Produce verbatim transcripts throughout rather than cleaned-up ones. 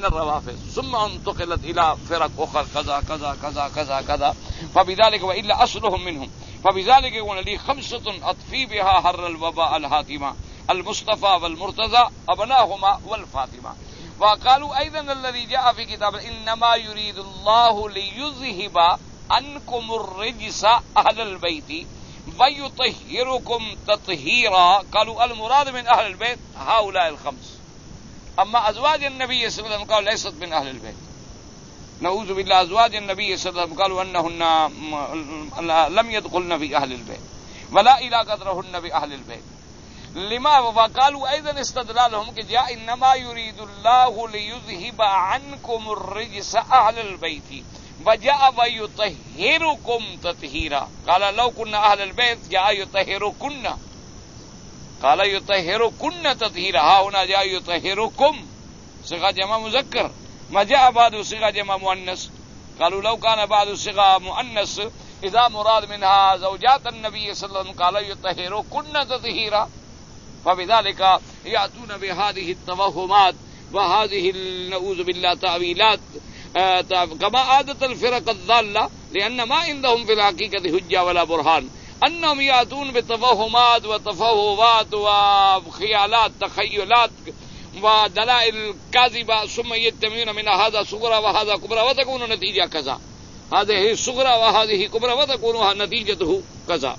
الروافض ثم انتقلت إلى فرق أخرى كذا كذا كذا كذا كذا فبذلك وإلا أصلهم منهم فبذلك يقول لي خمسة أطفي بها حر الوباء الهاتمة المصطفى والمرتضى أبناهما والفاطمة. وقالوا أيضا الذي جاء في كتاب إنما يريد الله ليذهب عنكم الرجس أهل البيت ويطهركم تطهيرا. قالوا المراد من أهل البيت هؤلاء الخمس، أما أزواج النبي صلى الله عليه وسلم قالوا ليست من أهل البيت. نعوذ بالله، أزواج النبي صلى الله عليه وسلم قالوا أنهن لم يدخلن في أهل البيت ولا إلى قدرهن بأهل البيت. لما وقالوا أيضا استدلالهم کہ جاء إنما يريد الله ليذهب عنكم الرجس أهل البيت وجاء ويطهركم تطهيرا. قال لو كنا أهل البيت جاء يطهركن، قال يطهركن تطهيرا. ها هنا جاء يطهركم صيغة جمع مذكر، ما جاء بعد صيغة جمع مؤنث. قالوا لو كان بعد صيغة مؤنث إذا مراد منها زوجات النبي صلى الله عليه وسلم قال يطهركن تطهيرا. فبذلك يأتون بهذه التوهمات وهذه نعوذ بالله تأويلات كما عادت الفرق الضالة، لأن ما عندهم في الحقيقة حجة ولا برهان، أنهم يأتون بتوهمات وتفوهات وخيالات تخيلات ودلائل كاذبة ثم يتمون من هذا صغرى وهذا كبرى وتكون نتيجة كذا، هذه صغرى وهذه كبرى وتكون نتيجته كذا.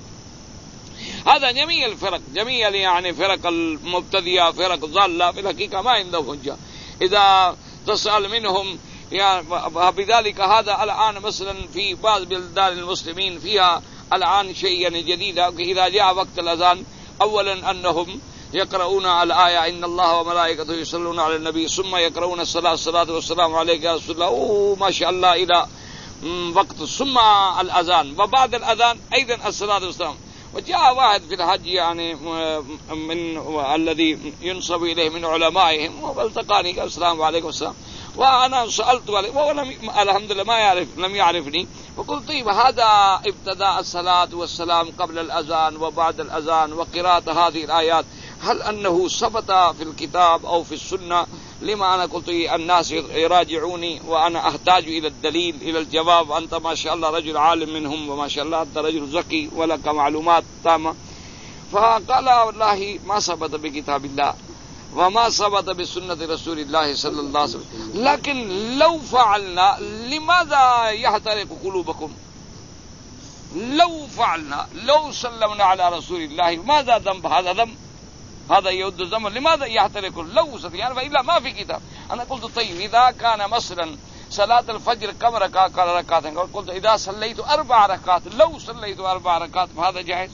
هذا جميع الفرق، جميع يعني فرق المبتدئة فرق ضالة في الحقيقة ما عندهم حجة. إذا تسأل منهم يعني بذلك هذا الآن مثلا في بعض بلدان المسلمين فيها الآن شيئا جديدا، إذا جاء وقت الأذان أولا أنهم يقرؤون الآية إن الله وملائكته يصلون على النبي ثم يقرؤون الصلاة الصلاة والسلام عليك يا رسول الله، أوه ما شاء الله إلى وقت ثم الأذان وبعد الأذان أيضا الصلاة والسلام. وجاء واحد في الحج يعني من الذي ينسب إليه من علمائهم والتقاني قال السلام عليكم السلام، وأنا سألت عليه وهو الحمد لله ما يعرف لم يعرفني، وقلت طيب هذا ابتداء الصلاة والسلام قبل الأذان وبعد الأذان وقراءة هذه الآيات هل أنه ثبت في الكتاب أو في السنة؟ لما أنا قلت الناس يراجعوني وأنا أحتاج إلى الدليل إلى الجواب، أنت ما شاء الله رجل عالم منهم وما شاء الله أنت رجل ذكي ولك معلومات تامة. فقال والله ما ثبت بكتاب الله وما ثبت بسنة رسول الله صلى الله عليه وسلم، لكن لو فعلنا لماذا يحترق قلوبكم؟ لو فعلنا لو سلمنا على رسول الله ماذا ذنب؟ هذا ذنب، هذا يود الذنب، لماذا يحترق لو يعني فإلا ما في كتاب. أنا قلت طيب إذا كان مثلا صلاة الفجر كم ركعة؟ قال ركعتين. قلت إذا صليت أربع ركعات لو صليت أربع ركعات فهذا جائز؟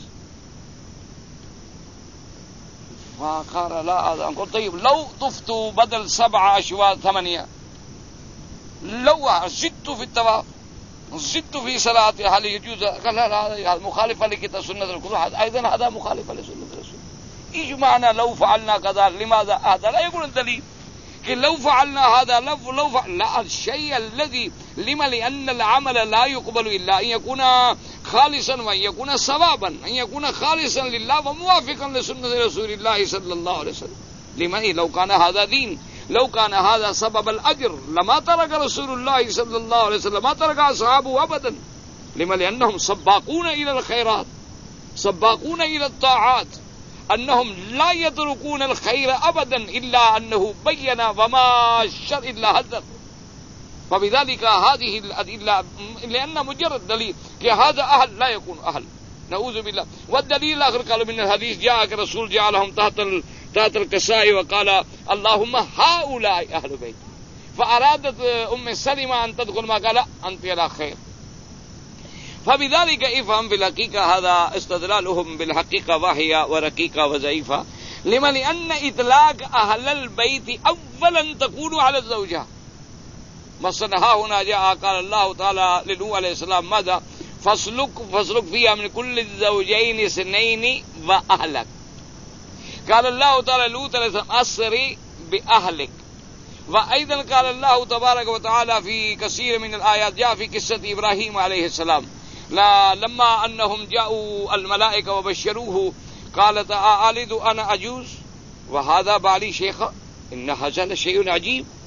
فقال لا هذا. قلت طيب لو طفت بدل سبعة أشواط ثمانية لو زدت في الطواف زدت في صلاة هل يجوز؟ قال لا لا هذا مخالفة لكتاب سنة الرسول، أيضا هذا مخالفة لسنة الرسول. إجمعنا لو فعلنا كذا لماذا؟ هذا لا يقول الدليل کہ لو فعلنا هذا لو لو فعل لا الشيء الذي لما لأن العمل لا يقبل إلا أن يكون خالصا وأن يكون صوابا أن يكون خالصا لله وموافقا لسنة رسول الله صلى الله عليه وسلم. لما لو كان هذا دين لو كان هذا سبب الأجر لما ترك رسول الله صلى الله عليه وسلم ما ترك أصحابه أبدا. لما لأنهم سباقون إلى الخيرات سباقون إلى الطاعات، أنهم لا يتركون الخير أبدا إلا أنه بين وما الشر إلا حذر. فبذلك هذه الأدلة لأن مجرد دليل کہ هذا أهل لا يكون أهل نعوذ بالله. والدليل الآخر قالوا من الحديث جاء الرسول جعلهم تحت تحت الكساء وقال اللهم هؤلاء أهل بيت، فأرادت أم سلمة أن تدخل ما قال أنت على خير. فبذلك افهم بالحقيقة هذا استدلالهم بالحقيقة واهية ورقيقة وضعيفة. لما لأن إطلاق أهل البيت أولا تكون على الزوجة. مثلا ها هنا جاء قال الله تعالى لنوح عليه السلام ماذا؟ فاسلك فاسلك فيها من كل الزوجين اثنين وأهلك. قال الله تعالى لوط عليه السلام أسري بأهلك. وأيضا قال الله تبارك وتعالى في كثير من الآيات جاء في قصة إبراهيم عليه السلام لا لما أنهم جاءوا الملائكة وبشروه قالت أألد أنا أجوز وهذا بالي شيخا إن هذا لشيء عجيب.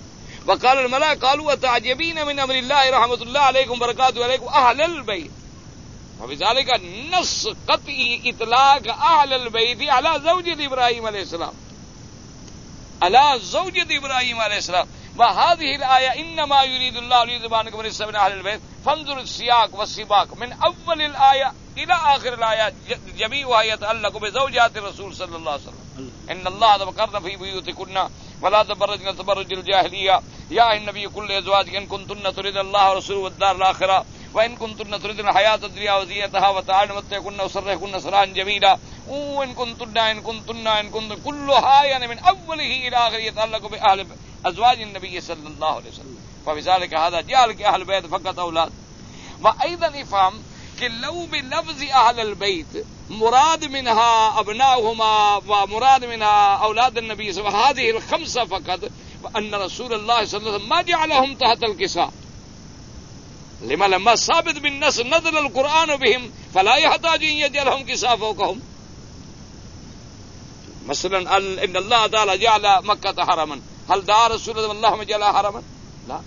وقال الملأ قالوا أتعجبين من أمر الله رحمة الله عليكم وبركاته عليكم أهل البيت. وبذلك نص قطعي إطلاق أهل البيت على زوجة إبراهيم عليه السلام، على زوجة إبراهيم عليه السلام. وهذه الآية إنما يريد الله ليذهب عنكم الرجس من أهل البيت. فانظر السياق والسباق من أول الآية إلى آخر الآية جميعها يتعلق بزوجات الرسول صلى الله عليه وسلم. إن الله ذكرنا في بيوتكن ولا تبرجن تبرج الجاهلية يا أيها النبي قل لأزواجك إن كنتن تريدن الله ورسوله والدار الآخرة وإن كنتن تريدن الحياة الدنيا وزينتها وتعالن متعكن وسرحكن سراحا جميلا وإن كنتن إن كنتن إن كنتن كلها يعني من أوله إلى آخره يتعلق بأهل أزواج النبي صلى الله عليه وسلم. فبذلك هذا جعل کہ أهل البيت فقط أولاد. وأيضا افهم کہ لو بلفظ أهل البيت مراد منها أبناؤهما ومراد منها أولاد النبي صلى الله عليه وسلم هذه الخمسة فقط، وأن رسول الله صلى الله عليه وسلم ما جعلهم تحت الكساء. لما لما ثابت بالنص نزل القرآن بهم فلا يحتاج أن يجعلهم كساء فوقهم. مثلا إن الله تعالى جعل مكة حرما، هل دعا رسول الله اللهم جعلها حرما؟ لا.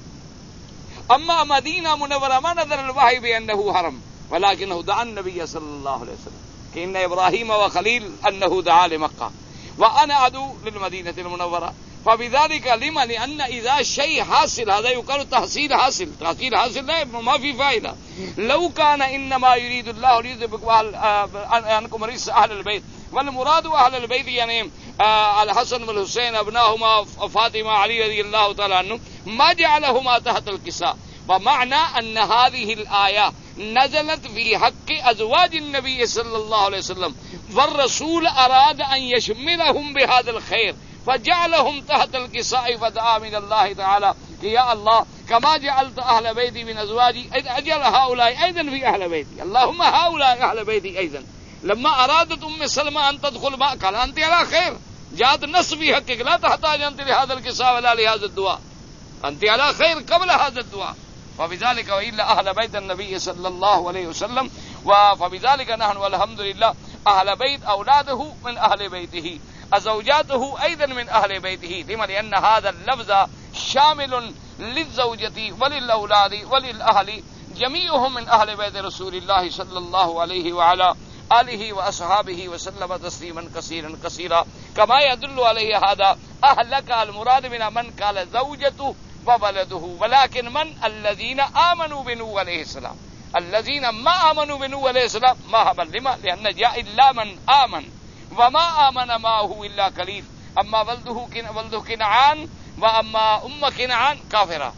أما مدينة منورة ما نزل الوحي بأنه حرم، ولكنه دعا النبي صلى الله عليه وسلم كأن إبراهيم وخليل أنه دعا لمكة وأنا أدعو للمدينة المنورة. فبذلك لما؟ لأن إذا شيء حاصل هذا يقال تحصيل حاصل، تحصيل حاصل لا ما في فائدة. لو كان إنما يريد الله ليذهب عنكم رجس أهل البيت، والمراد أهل البيت يعني الحسن والحسين أبناهما فاطمة علي رضي الله تعالى عنه ما جعلهما تحت الكساء. ومعنى أن هذه الآية نزلت في حق أزواج النبي صلى الله عليه وسلم، والرسول أراد أن يشملهم بهذا الخير فجعلهم تحت الكساء فدعا من الله تعالى يا الله كما جعلت أهل بيتي من أزواجي أجعل هؤلاء أيضا في أهل بيتي، اللهم هؤلاء أهل بيتي أيضا. لما أرادت أم سلمة أن تدخل ما قال أنت على خير، جاءت نص في حقك لا تحتاج أنت لهذا الكساء ولا لهذا الدعاء، أنت على خير قبل هذا الدعاء. فبذلك وإلا أهل بيت النبي صلى الله عليه وسلم. وفبذلك نحن والحمد لله أهل بيت أولاده من أهل بيته، زوجاته أيضا من أهل بيته. لما؟ لأن هذا اللفظ شامل للزوجة وللأولاد وللأهل جميعهم من أهل بيت رسول الله صلى الله عليه وعلى آله وأصحابه وسلم تسليما كثيرا كثيرا. كما يدل عليه هذا أهلك المراد من من قال زوجته وولده، ولكن من الذين آمنوا بنوح عليه السلام. الذين ما آمنوا بنوح عليه السلام ما هم. لما؟ لأن جاء إلا من آمن وما آمن معه إلا قليل. أما ولده ولده كنعان وأما أم كنعان كافرة.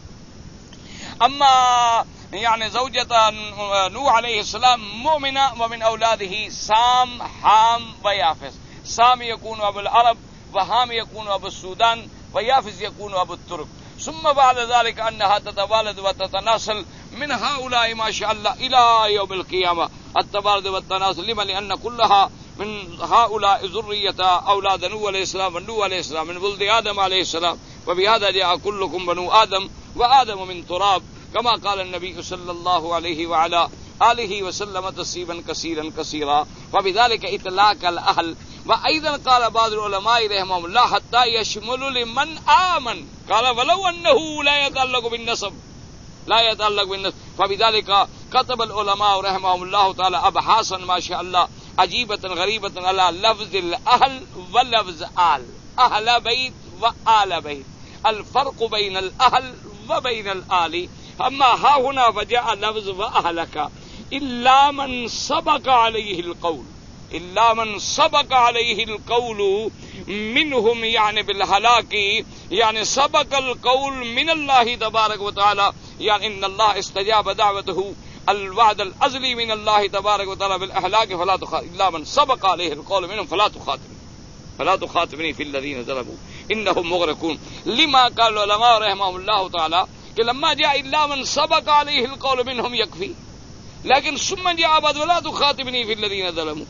أما يعني زوجة نوح عليه السلام مؤمنة، ومن أولاده سام حام ويافس. سام يكون أبو العرب، وحام يكون أبو السودان، ويافس يكون أبو الترك. ثم بعد ذلك أنها تتوالد وتتناسل من هؤلاء ما شاء الله إلى يوم القيامة التوالد والتناسل. لما؟ لأن كلها من هؤلاء ذرية أولاد نوح عليه السلام ونوح عليه السلام من ولد آدم عليه السلام. وبهذا جاء كلكم بنو آدم وآدم من تراب، كما قال النبي صلى الله عليه وعلى آله وسلم تسليما كثيرا كثيرا. وبذلك إطلاق الأهل. وأيضا قال بعض العلماء رحمهم الله حتى يشمل لمن آمن، قال ولو أنه لا يتعلق بالنسب، لا يتعلق بالنسب. فبذلك كتب العلماء رحمهم الله تعالى أبحاثا ما شاء الله عجيبة غريبة على لفظ الأهل ولفظ آل، أهل بيت وآل بيت، الفرق بين الأهل وبين الآل. أما ها هنا فجاء لفظ وأهلك إلا من سبق عليه القول، إلا من سبق عليه القول منهم يعني بالهلاك، يعني سبق القول من الله تبارك وتعالى، يعني إن الله استجاب دعوته الوعد الأزلي من الله تبارك وتعالى بالأهلاك فلا تخاطب، إلا من سبق عليه القول منهم فلا تخاطبني فلا تخاطبني في الذين ظلموا إنهم مغرقون. لما قال العلماء رحمهم الله تعالى کہ لما جاء إلا من سبق عليه القول منهم يكفي، لكن ثم جاء بعد ولا تخاطبني في الذين ظلموا.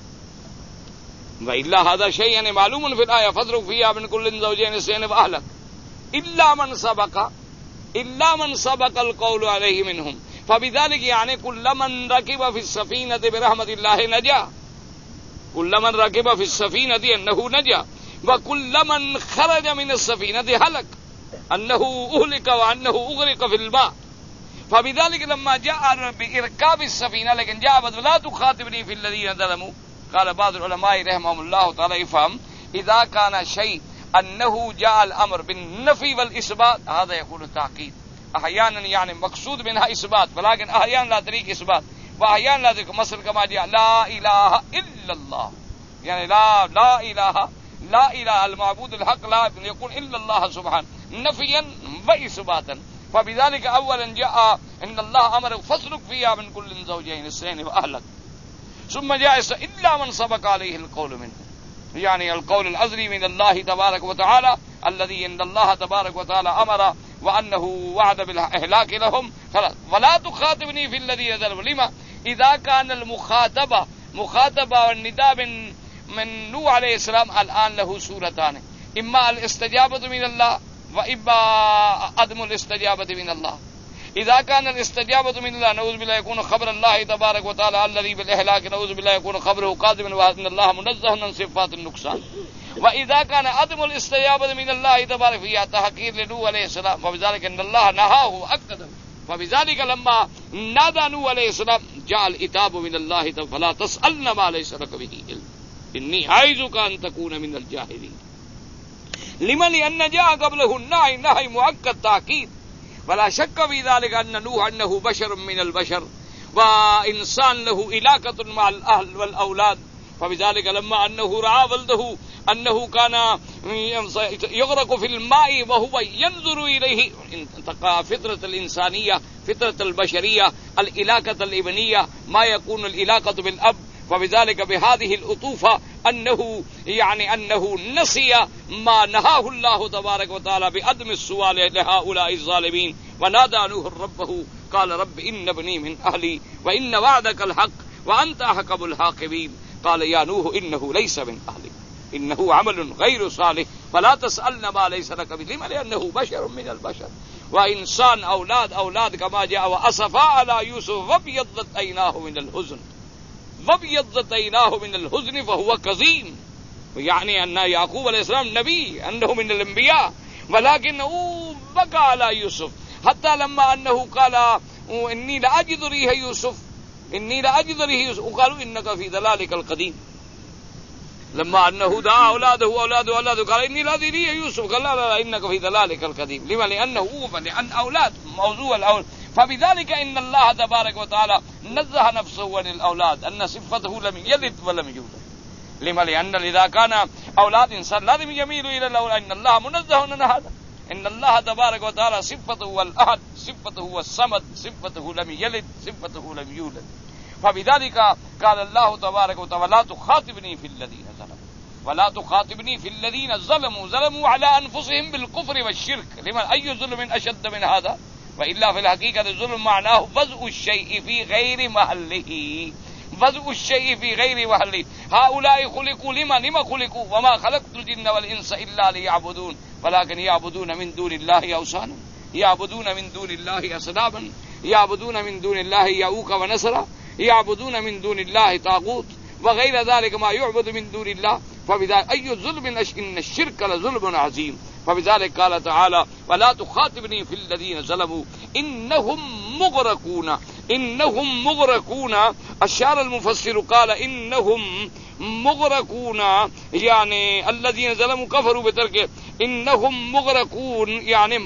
وإلا هذا شيء يعني معلوم في الآية فاضرب فيها من كل زوجين اثنين وأهلك إلا من سبق، إلا من سبق القول عليه منهم. فبذلك يعني كل من ركب في السفينة برحمة الله نجا، كل من ركب في السفينة أنه نجا، وكل من خرج من السفينة هلك. أنه أهلك وأنه أغرق في الماء. فبذلك لما جاء بإركاب السفينة لكن جاء بدل لا تخاطبني في الذين ظلموا. قال بعض العلماء رحمهم الله تعالى يفهم إذا كان شيء أنه جاء الأمر بالنفي والإثبات هذا يكون تأكيد. أحيانا يعني مقصود منها إثبات ولكن أحيانا لا طريق إثبات وأحيانا لا طريق مثل كما جاء لا إله إلا الله يعني لا لا إله لا إله المعبود الحق لا يكون إلا الله سبحانه نفيا وإثباتا. فبذلك أولا جاء إن الله أمر فاسلك فيها من كل زوجين اثنين وأهلك. ثم جاء إلا من سبق عليه القول منه يعني القول الأزلي من الله تبارك وتعالى الذي إن الله تبارك وتعالى أمر وأنه وعد بالإهلاك لهم خلاص. ولا تخاطبني في الذين ظلموا. لما؟ إذا كان المخاطبة مخاطبة والنداء من من نوح عليه السلام الآن له صورتان إما الاستجابة من الله وإما عدم الاستجابة من الله. إذا كان الاستجابة من الله نعوذ بالله يكون خبر الله تبارك وتعالى الذي بالإهلاك نعوذ بالله يكون خبره قادما وأن الله منزه عن صفات النقصان. وإذا كان عدم الاستجابة من الله تبارك فيها تحقير لنوح عليه السلام فبذلك أن الله نهاه وأكده. فبذلك لما نادى نوح عليه السلام جاء العتاب من الله فلا تسألن ما ليس لك به علم إني أعظك أن تكون من الجاهلين. لمن لأن جاء قبله النهي نهي مؤكد تأكيد. ولا شك في ذلك أن نوح أنه بشر من البشر وإنسان له علاقة مع الأهل والأولاد. فبذلك لما أنه رأى ولده أنه كان يغرق في الماء وهو ينظر إليه انتقى فطرة الإنسانية فطرة البشرية العلاقة الابنية ما يكون العلاقة بالأب. فبذلك بهذه الأطوفة أنه يعني أنه نسي ما نهاه الله تبارك وتعالى بعدم السؤال لهؤلاء الظالمين. ونادى نوح ربه قال رب إن ابني من أهلي وإن وعدك الحق وأنت أحكم الحاكمين. قال يا نوح إنه ليس من أهلك إنه عمل غير صالح فلا تسألن ما ليس لك به. لما؟ لأنه بشر من البشر وإنسان أولاد أولاد كما جاء وأسفا على يوسف وابيضت عيناه من الحزن وابيضت عيناه من الحزن فهو كظيم. يعني أن يعقوب عليه السلام نبي أنه من الأنبياء ولكنه بكى على يوسف حتى لما أنه قال إني لأجد ريح يوسف إني لأجد ريح يوسف وقالوا إنك في ضلالك القديم. لما أنه دعا أولاده أولاده أولاده قال إني لا أجد ريح يوسف قال لا لا, لا إنك في ضلالك القديم. لما؟ لأنه لأن أولاد موضوع الأولاد. فبذلك إن الله تبارك وتعالى نزه نفسه عن الأولاد أن صفته لم يلد ولم يولد. لما؟ لأن إذا كان أولاد إنسان لازم يميل إلى الأولاد. إن الله منزه عن هذا. إن الله تبارك وتعالى صفته هو الأحد صفته هو الصمد صفته لم يلد صفته لم يولد. فبذلك قال الله تبارك وتعالى لا تخاطبني في الذين ظلموا ولا تخاطبني في الذين ظلموا ظلموا على أنفسهم بالكفر والشرك. لمن؟ أي ظلم أشد من هذا؟ وإلا في الحقيقة الظلم معناه وضع الشيء في غير محله وضع الشيء في غير محله. هؤلاء خلقوا لما لما خلقوا وما خلقت الجن والإنس إلا ليعبدون ولكن يعبدون من دون الله أوثانا يعبدون من دون الله أصناما يعبدون من دون الله يعوق ونسرا يعبدون من دون الله طاغوت وغير ذلك ما يعبد من دون الله. فبذلك أي ظلم إن الشرك لظلم عظيم. فبذلك قال تعالى ولا تخاطبني في الذين ظلموا إنهم مغرقون إنهم مغرقون. أشار المفسر قال إنهم مغرقون يعني الذين ظلموا كفروا بتركه إنهم مغرقون يعني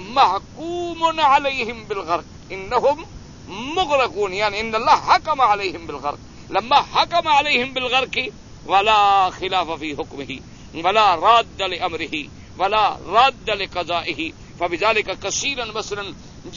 محكوم عليهم بالغرق. إنهم مغرقون يعني إن الله حكم عليهم بالغرق. لما حكم عليهم بالغرق ولا خلاف في حكمه ولا راد لأمره ولا راد لقضائه. فبذلك كثيرا مثلا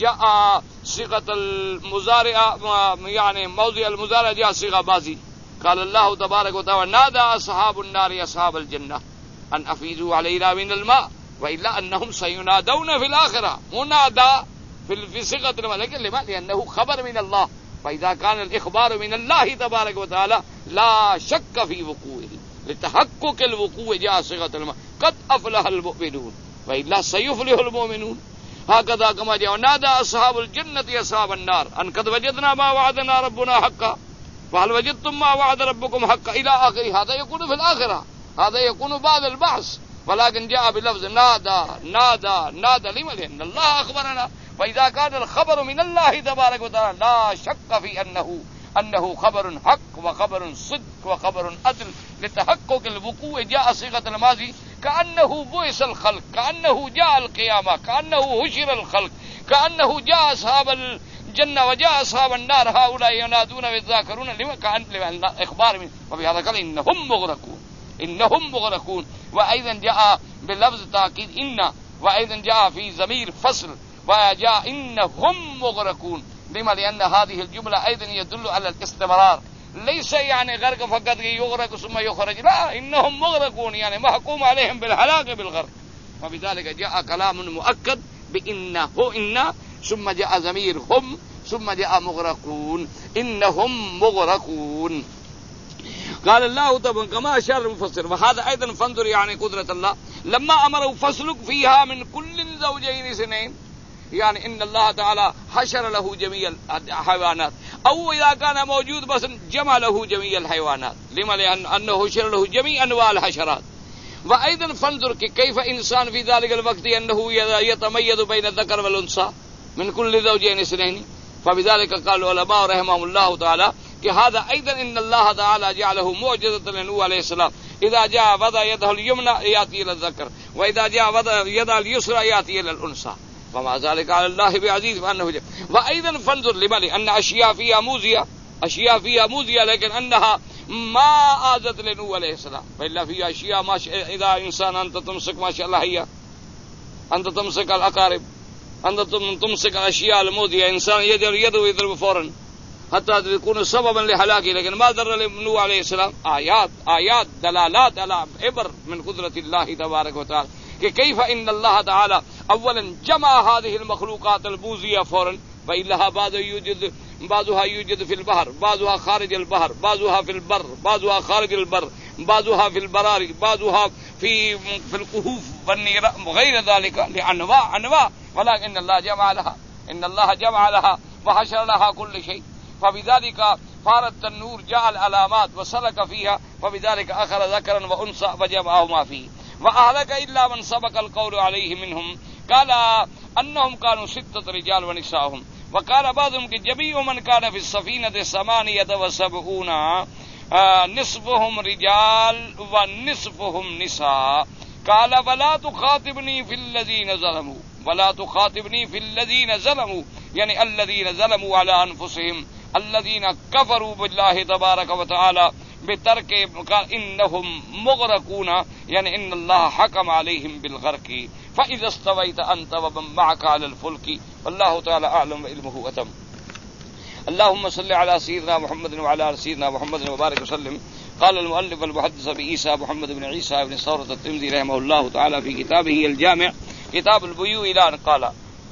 جاء صيغة المضارع يعني موضع المضارع جاء صيغة ماضي. قال الله تبارك وتعالى نادى أصحاب النار أصحاب الجنة أن أفيضوا علينا من الماء وإلا أنهم سينادون في الآخرة. منادى في صيغة الملك. لما؟ لأنه خبر من الله. فإذا كان الإخبار من الله تبارك وتعالى لا شك في وقوعه لتحقق الوقوع جاء صيغة الماء قد أفلح المؤمنون وإلا سيفلح المؤمنون. هكذا كما جاء نادى أصحاب الجنة أصحاب النار أن قد وجدنا ما وعدنا ربنا حقا فهل وجدتم ما وعد ربكم حقا إلى آخره. هذا يكون في الآخرة هذا يكون بعد البحث. ولكن جاء بلفظ نادى نادى نادى لما؟ لأن الله أخبرنا. فإذا كان الخبر من الله تبارك وتعالى لا شك في أنه أنه خبر حق وخبر صدق وخبر عدل لتحقق الوقوع، جاء صيغة الماضي كأنه بعث الخلق، كأنه جاء القيامة، كأنه حشر الخلق، كأنه جاء أصحاب الجنة وجاء أصحاب النار هؤلاء ينادون ويذاكرون لما؟ كأن إخبار من. وبهذا قال إنهم مغرقون، إنهم مغرقون. وأيضا جاء بلفظ تأكيد إن، وأيضا جاء في ضمير فصل وجاء إنهم مغرقون. لما؟ لأن هذه الجملة أيضا يدل على الاستمرار، ليس يعني غرق فقط يغرق ثم يخرج، لا، إنهم مغرقون يعني محكوم عليهم بالهلاك بالغرق. وبذلك جاء كلام مؤكد بإنه إن، ثم جاء ضمير هم، ثم جاء مغرقون، إنهم مغرقون. قال الله طبعا كما أشار المفسر. وهذا أيضا فانظر يعني قدرة الله لما أمره فاسلك فيها من كل زوجين اثنين، يعني إن الله تعالى حشر له جميع الحيوانات، أو إذا كان موجود بس جمع له جميع الحيوانات. لما؟ لأن أنه حشر له جميع أنواع الحشرات. وأيضا فانظر كيف إنسان في ذلك الوقت أنه يتميز بين الذكر والأنثى من كل زوجين اثنين. فبذلك قال العلماء رحمهم الله تعالى کہ هذا أيضا إن الله تعالى جعله معجزة لنوح عليه السلام، إذا جاء وضع يده اليمنى يأتي إلى الذكر، وإذا جاء وضع يده اليسرى يأتي إلى الأنثى، وما ذلك على الله بعزيز فأنه جاء. وأيضا فانظر لمن أن أشياء فيها موزية، أشياء فيها موزية لكن أنها ما آذت لنوح عليه السلام، فإلا فيها أشياء ما ش... إذا إنسان أنت تمسك ما شاء الله هي أنت تمسك الأقارب، أنت تمسك الأشياء الموزية، إنسان يجر يده ويضرب فورا حتى يكون سببا لهلاكه، لكن ما ضر لنوح عليه السلام. آيات آيات دلالات على عبر من قدرة الله تبارك وتعالى کہ كيف إن الله تعالى أولا جمع هذه المخلوقات الموزية فورا، فإنها بعض يوجد بعضها يوجد في البحر، بعضها خارج البحر، بعضها في البر، بعضها خارج البر، بعضها في البراري، بعضها في في الكهوف والنيران وغير ذلك لأنواع أنواع. ولكن الله جمع لها، إن الله جمع لها وحشر لها كل شيء. فبذلك فارت النور جاء العلامات وسلك فيها، وبذلك أخر ذكرا وأنثى وجمعهما فيه. وأهلك إلا من سبق القول عليه منهم، قال أنهم كانوا ستة رجال ونساءهم. وقال بعضهم کہ جميع من كان في السفينة ثمانية وسبعون نصفهم رجال ونصفهم نساء. قال ولا تخاطبني في الذين ظلموا، ولا تخاطبني في الذين ظلموا، يعني الذين ظلموا على أنفسهم، الذين كفروا بالله تبارك وتعالى بترك قال إنهم مغرقون، يعني إن الله حكم عليهم بالغرق. فإذا استويت أنت ومن معك على الفلك والله تعالى أعلم وعلمه أتم. اللهم صل على سيدنا محمد وعلى آل سيدنا محمد وبارك وسلم. قال المؤلف المحدث بعيسى محمد بن عيسى بن ثورة الترمذي رحمه الله تعالى في كتابه الجامع كتاب البيوع إلى أن قال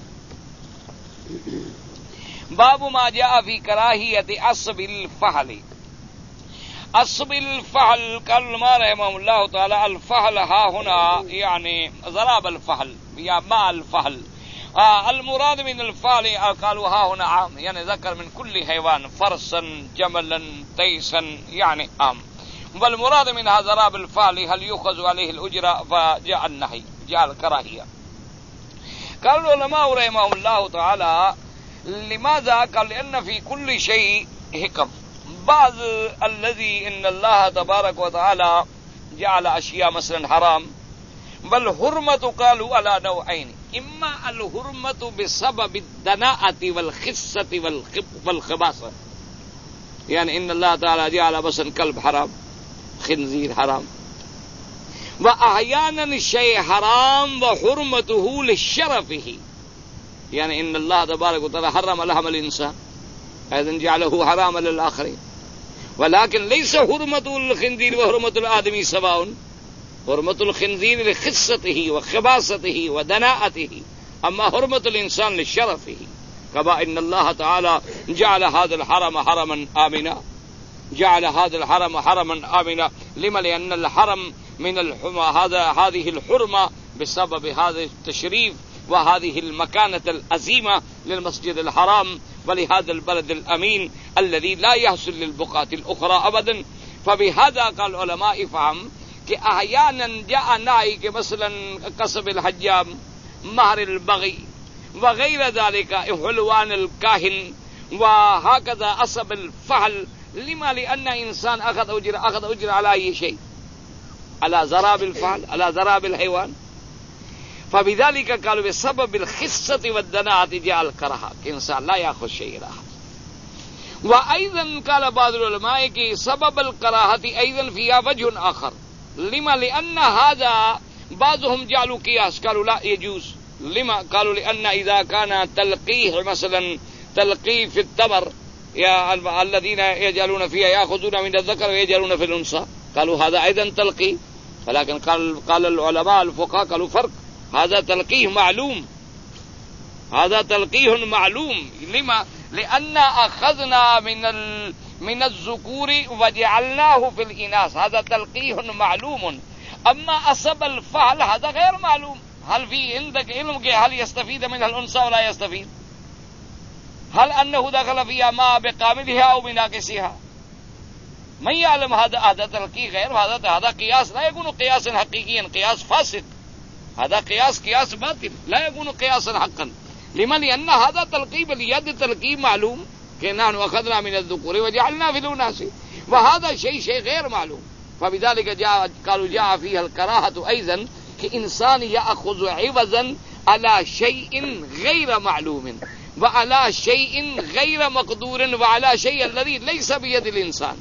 باب ما جاء في كراهية عصب الفحل. عصب الفحل قال ما رحمه الله تعالى الفحل ها هنا يعني ضرب الفحل يا ماء الفحل. آه المراد من الفحل قالوا ها هنا عام، يعني ذكر من كل حيوان، فرسا جملا تيسا يعني عام. والمراد من هذا ضرب الفحل هل يؤخذ عليه الأجرة، فجاء النهي جاء الكراهية. قال العلماء رحمه الله تعالى لماذا؟ قال لأن في كل شيء حكم. بعض الذي إن الله تبارك وتعالى جعل أشياء مثلا حرام، بل حرمة قالوا على نوعين، إما الحرمة بسبب الدناءة والخسة والخباثة، يعني إن الله تعالى جعل مثلا كلب حرام، خنزير حرام، وأحيانا الشيء حرام وحرمته لشرفه، يعني إن الله تبارك وتعالى حرم لحم الإنسان أيضا جعله حراما للآخرين، ولكن ليس حرمة الخنزير وحرمة الآدمي سواء. حرمة الخنزير لخسته وخباثته ودناءته، أما حرمة الإنسان لشرفه. كما إن الله تعالى جعل هذا الحرم حرما آمنا، جعل هذا الحرم حرما آمنا. لما؟ لأن الحرم من الحرمة، هذا هذه الحرمة بسبب هذا التشريف وهذه المكانة العظيمة للمسجد الحرام ولهذا البلد الأمين الذي لا يحصل للبقعة الأخرى أبدا. فبهذا قال العلماء فهم کہ احیانا جاء نائی کہ مثلا قصب الحجام، مہر البغی وغیرہ ذالک، حلوان الکاہن وهكذا عصب الفحل. لما؟ لأن إنسان أخذ أجر أخذ أجر على أي شيء، على ضراب الفحل، على ضراب الحيوان. فبذلك قالوا بسبب الخسة والدناءة جاء الكراهة، کہ انسان لا يأخذ شيء راحة. وأيضا قال بعض العلماء کہ سبب الكراهة أيضا فيها وجه آخر. لما؟ لأن هذا بعضهم جعلوا قياس، قالوا لا يجوز. لما؟ قالوا لأن إذا كان تلقيه مثلا تلقيه في التمر يا الذين يجعلون فيها يأخذون من الذكر ويجعلون في الأنثى، قالوا هذا أيضا تلقيه. ولكن قال قال العلماء الفقهاء قالوا فرق، هذا تلقيه معلوم، هذا تلقيه معلوم. لما؟ لأن أخذنا من ال من الذكور وجعلناه في الإناث، هذا تلقيه معلوم. أما أصب الفعل هذا غير معلوم. هل في عندك علم هل يستفيد منها الأنثى ولا يستفيد؟ هل أنه دخل فيها ما بقاملها أو بناقصها؟ من يعلم. هذا هذا تلقي غير، هذا هذا قياس لا يكون قياسا حقيقيا، قياس فاسد. هذا قياس قياس باطل لا يكون قياسا حقا. لمن؟ لأن هذا تلقي باليد تلقي معلوم، کہ نحن أخذنا من الذكور وجعلنا في الأناث، وهذا شيء شيء غير معلوم. فبذلك جاء قالوا جاء فيها الكراهة أيضا، کہ انسان يأخذ عوضا على شيء غير معلوم وعلى شيء غير مقدور وعلى شيء الذي ليس بيد الإنسان.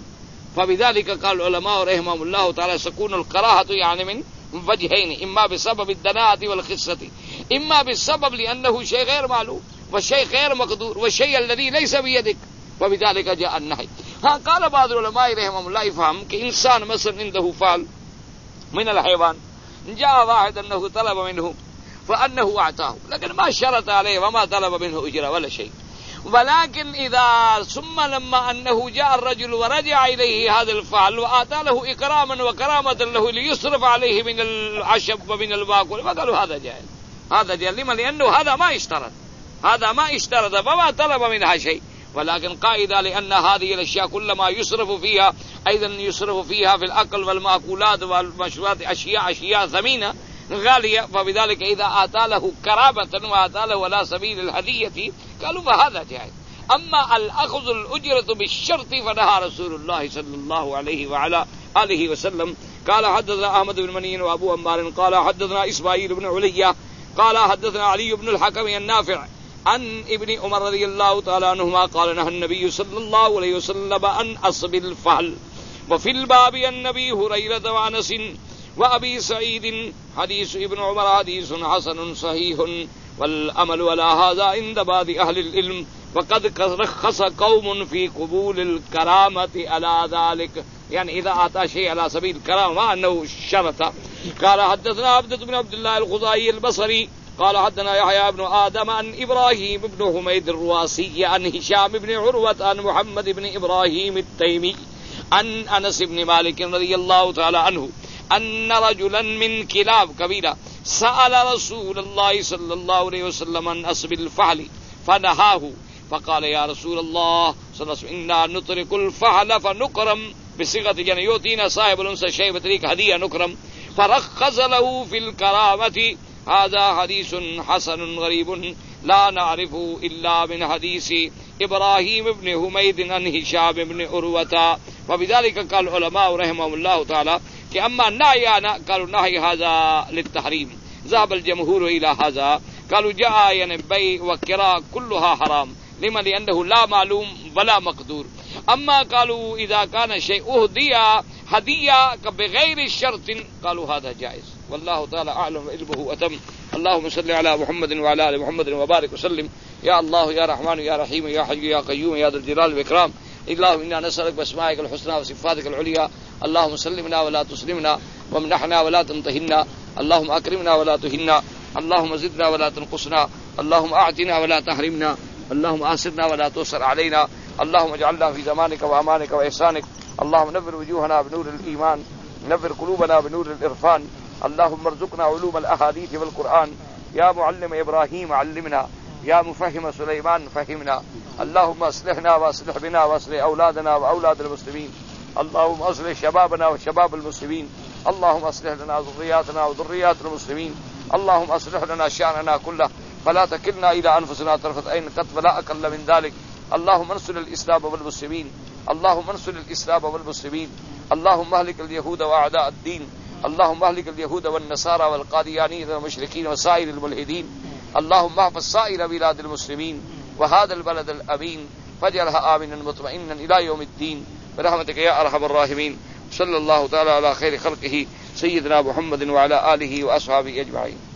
فبذلك قال العلماء رحمهم الله تعالى سكون الكراهة يعني من وجهين، إما بسبب الدناءة والخسة، إما بالسبب لأنه شيء غير معلوم والشيء غير مقدور والشيء الذي ليس بيدك، وبذلك جاء النهي. ها قال بعض العلماء رحمهم الله يفهم کہ انسان مثلا عنده فعل من الحيوان، جاء واحد أنه طلب منه فأنه أعطاه، لكن ما شرط عليه وما طلب منه أجرة ولا شيء. ولكن إذا ثم لما أنه جاء الرجل ورجع إليه هذا الفعل وآتى له إكراما وكرامة له ليصرف عليه من العشب ومن الماكل، فقالوا هذا جائز، هذا جائز. لما؟ لأنه هذا ما اشترط، هذا ما اشترط وما طلب منها شيء. ولكن قائدة لأن هذه الأشياء كلما يصرف فيها أيضا يصرف فيها في الأكل والمأكولات والمشروبات أشياء أشياء ثمينة غالية، فبذلك إذا آتى له كرامة وآتى له على سبيل الهدية قالوا فهذا جائز. أما الأخذ الأجرة بالشرط فنهى رسول الله صلى الله عليه وعلى آله وسلم. قال حدثنا أحمد بن مني وأبو عمار قال حدثنا إسماعيل بن علية قال حدثنا علي بن الحكم النافع عن ابن عمر رضي الله تعالى عنهما قال نهى النبي صلى الله عليه وسلم عن أصب الفحل. وفي الباب عن أبي هريرة وأنس وأبي سعيد حديث ابن عمر حديث حسن صحيح، والأمل على هذا عند بعض أهل العلم، وقد رخص قوم في قبول الكرامة على ذلك، يعني إذا أعطى شيء على سبيل الكرامة ما أنه شرط. قال حدثنا عبدة بن عبد الله الخزاعي البصري قال حدثنا يحيى بن آدم عن إبراهيم بن حميد الرواسي عن هشام بن عروة عن محمد بن إبراهيم التيمي عن أنس بن مالك رضي الله تعالى عنه أن رجلا من كلاب قبيلة سأل رسول الله صلى الله عليه وسلم عن أصب الفحل فنهاه، فقال يا رسول الله صلى الله عليه وسلم إنا نترك الفحل فنكرم، بصيغة يعني يؤتينا صاحب الأنثى شيء بطريق هدية نكرم، فرخص له في الكرامة. هذا حديث حسن غريب لا نعرفه إلا من حديث إبراهيم بن حميد عن هشام بن عروة. وبذلك قال العلماء رحمهم الله تعالى کہ اما نهي قالوا نهي هذا للتحريم، ذهب الجمهور الى هذا، قالوا جاء يعني بيع وكراء كلها حرام. لما؟ لانه لا معلوم ولا مقدور. اما قالوا اذا كان شيء اهدي هديه بغير الشرط قالوا هذا جائز. والله تعالى اعلم علمه اتم. اللهم صل على محمد وعلى ال محمد وبارك وسلم. يا الله يا رحمن يا رحيم يا حي يا قيوم يا ذا الجلال والاكرام. اللهم انا نسالك باسمائك الحسنى وصفاتك العليا، اللهم سلمنا ولا تسلمنا، وامنحنا ولا تمتهنا، اللهم اكرمنا ولا تهنا، اللهم زدنا ولا تنقصنا، اللهم اعطنا ولا تحرمنا، اللهم آسرنا ولا تؤثر علينا، اللهم اجعلنا في زمانك وامانك واحسانك، اللهم نور وجوهنا بنور الايمان، نور قلوبنا بنور العرفان، اللهم ارزقنا علوم الاحاديث والقران، يا معلم ابراهيم علمنا، يا مفهم سليمان فهمنا، اللهم اصلحنا واصلح بنا واصلح اولادنا واولاد المسلمين، اللهم اصلح شبابنا وشباب المسلمين، اللهم اصلح لنا ذرياتنا وذريات المسلمين، اللهم اصلح لنا شأننا كله فلا تكلنا الى انفسنا طرفة عين قط ولا اقل من ذلك. اللهم انصر الاسلام والمسلمين، اللهم انصر الاسلام والمسلمين، اللهم اهلك اليهود واعداء الدين، اللهم اهلك اليهود والنصارى والقاديانيين والمشركين وسائر الملحدين، اللهم احفظ سائر بلاد المسلمين وهذا البلد الامين فاجعلها آمنا مطمئنا الى يوم الدين برحمتك يا ارحم الراحمين. صلی اللہ تعالی علی خیر خلقہ سیدنا محمد وعلی آلہ واصحابہ اجمعین.